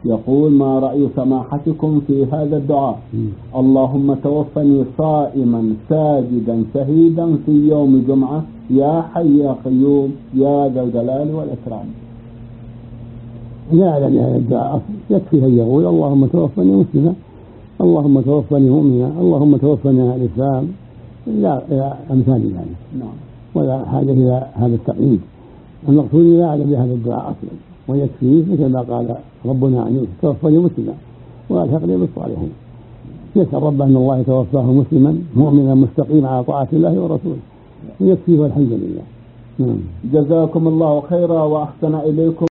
يقول: ما رأي سماحتكم في هذا الدعاء؟ اللهم توفني صائما ساجدا شهيدا في يوم جمعة يا حي يا قيوم يا ذا الجلال والإكرام. لا أعلم هذا الدعاء أصلا، يكفي أن يقول: اللهم توفني مسلما، اللهم توفني مؤمنا، اللهم توفني على الإسلام، لا إلى أمثال ذلك. نعم. ولا حاجة إلى هذا التقييد. المقصود لا أعلم بهذا الدعاء أصلا، ويكفيه مثل ما قال ربنا عن يوسف: توفني مسلما والحقني بالصالحين. يسأل ربه أن الله يتوفاه مسلما مؤمنا مستقيما على طاعة الله ورسوله، ويكفيه والحمد لله. جزاكم الله خيرا وأحسن إليكم.